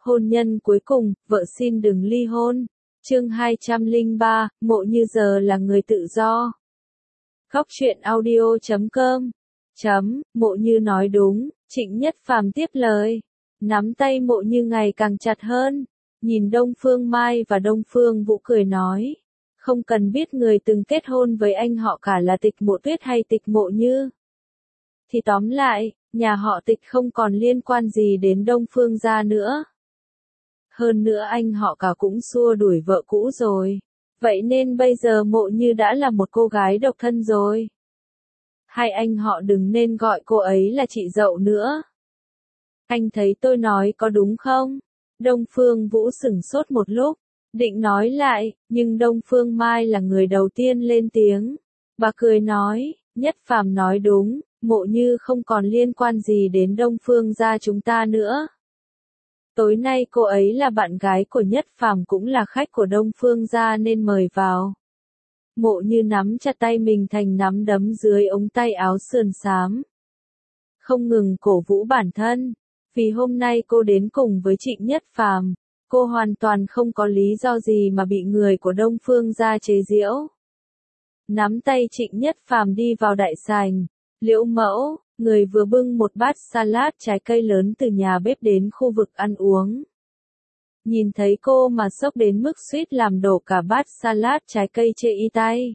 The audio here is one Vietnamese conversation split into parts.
Hôn nhân cuối cùng, vợ xin đừng ly hôn. Chương 203, Mộ Như giờ là người tự do. Góc truyện audio.com. Mộ Như nói đúng, Trịnh Nhất Phàm tiếp lời. Nắm tay Mộ Như ngày càng chặt hơn. Nhìn Đông Phương Mai và Đông Phương Vũ cười nói. Không cần biết người từng kết hôn với anh họ cả là Tịch Mộ Tuyết hay Tịch Mộ Như. Thì tóm lại, nhà họ Tịch không còn liên quan gì đến Đông Phương gia nữa. Hơn nữa anh họ cả cũng xua đuổi vợ cũ rồi. Vậy nên bây giờ Mộ Như đã là một cô gái độc thân rồi. Hai anh họ đừng nên gọi cô ấy là chị dậu nữa. Anh thấy tôi nói có đúng không? Đông Phương Vũ sửng sốt một lúc, định nói lại, nhưng Đông Phương Mai là người đầu tiên lên tiếng. Bà cười nói, Nhất Phàm nói đúng, Mộ Như không còn liên quan gì đến Đông Phương gia chúng ta nữa. Tối nay cô ấy là bạn gái của Nhất Phàm cũng là khách của Đông Phương gia nên mời vào. Mộ Như nắm chặt tay mình thành nắm đấm dưới ống tay áo sườn xám. Không ngừng cổ vũ bản thân, vì hôm nay cô đến cùng với Trịnh Nhất Phàm, cô hoàn toàn không có lý do gì mà bị người của Đông Phương gia chế giễu. Nắm tay Trịnh Nhất Phàm đi vào đại sảnh, Liễu Mẫu, người vừa bưng một bát salad trái cây lớn từ nhà bếp đến khu vực ăn uống. Nhìn thấy cô mà sốc đến mức suýt làm đổ cả bát salad trái cây chê y tay.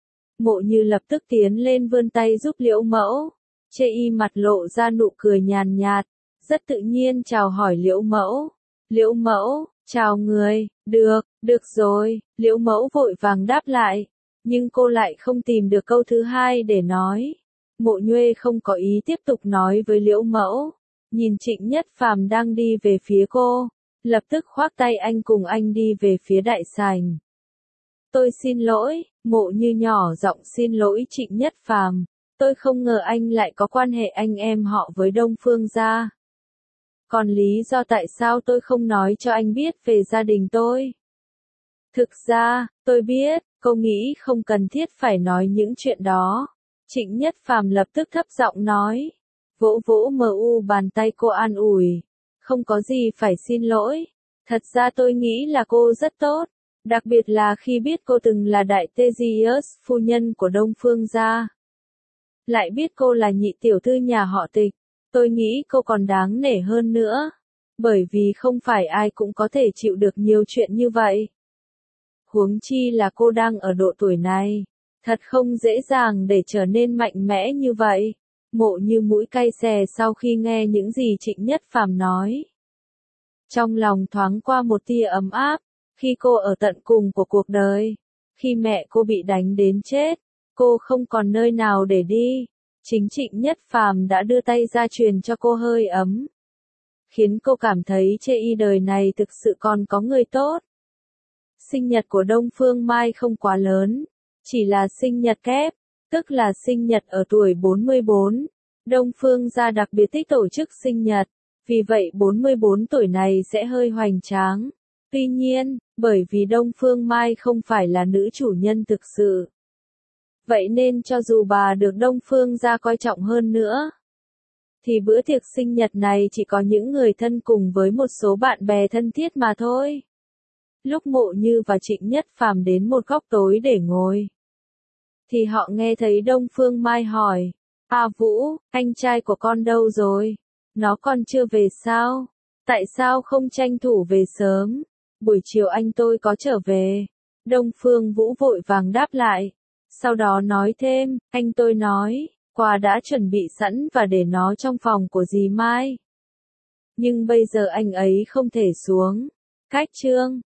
Mộ Như lập tức tiến lên vươn tay giúp Liễu Mẫu. Chê y mặt lộ ra nụ cười nhàn nhạt, rất tự nhiên chào hỏi Liễu Mẫu. Liễu Mẫu, chào người, được rồi, Liễu Mẫu vội vàng đáp lại. Nhưng cô lại không tìm được câu thứ hai để nói. Mộ Nhuê không có ý tiếp tục nói với Liễu Mẫu. Nhìn Trịnh Nhất Phàm đang đi về phía cô, lập tức khoác tay anh cùng anh đi về phía đại sảnh. Tôi xin lỗi, Mộ Như nhỏ giọng xin lỗi Trịnh Nhất Phàm. Tôi không ngờ anh lại có quan hệ anh em họ với Đông Phương gia. Còn lý do tại sao tôi không nói cho anh biết về gia đình tôi? Thực ra, tôi biết, cô nghĩ không cần thiết phải nói những chuyện đó. Trịnh Nhất Phàm lập tức thấp giọng nói. Vỗ vỗ bàn tay cô an ủi. Không có gì phải xin lỗi. Thật ra tôi nghĩ là cô rất tốt. Đặc biệt là khi biết cô từng là đại Theseus phu nhân của Đông Phương gia. Lại biết cô là nhị tiểu thư nhà họ Tịch. Tôi nghĩ cô còn đáng nể hơn nữa. Bởi vì không phải ai cũng có thể chịu được nhiều chuyện như vậy. Huống chi là cô đang ở độ tuổi này. Thật không dễ dàng để trở nên mạnh mẽ như vậy. Mộ Như mũi cay xè sau khi nghe những gì Trịnh Nhất Phàm nói. Trong lòng thoáng qua một tia ấm áp. Khi cô ở tận cùng của cuộc đời. Khi mẹ cô bị đánh đến chết. Cô không còn nơi nào để đi. Chính Trịnh Nhất Phàm đã đưa tay ra truyền cho cô hơi ấm. Khiến cô cảm thấy chê y đời này thực sự còn có người tốt. Sinh nhật của Đông Phương Mai không quá lớn. Chỉ là sinh nhật kép, tức là sinh nhật ở tuổi 44. Đông Phương gia đặc biệt thích tổ chức sinh nhật. Vì vậy 44 tuổi này sẽ hơi hoành tráng. Tuy nhiên, bởi vì Đông Phương Mai không phải là nữ chủ nhân thực sự. Vậy nên cho dù bà được Đông Phương gia coi trọng hơn nữa, thì bữa tiệc sinh nhật này chỉ có những người thân cùng với một số bạn bè thân thiết mà thôi. Lúc Mộ Như và Trịnh Nhất Phàm đến một góc tối để ngồi, thì họ nghe thấy Đông Phương Mai hỏi, Vũ, anh trai của con đâu rồi? Nó còn chưa về sao? Tại sao không tranh thủ về sớm? Buổi chiều anh tôi có trở về. Đông Phương Vũ vội vàng đáp lại. Sau đó nói thêm, anh tôi nói, quà đã chuẩn bị sẵn và để nó trong phòng của dì Mai. Nhưng bây giờ anh ấy không thể xuống. Cách chương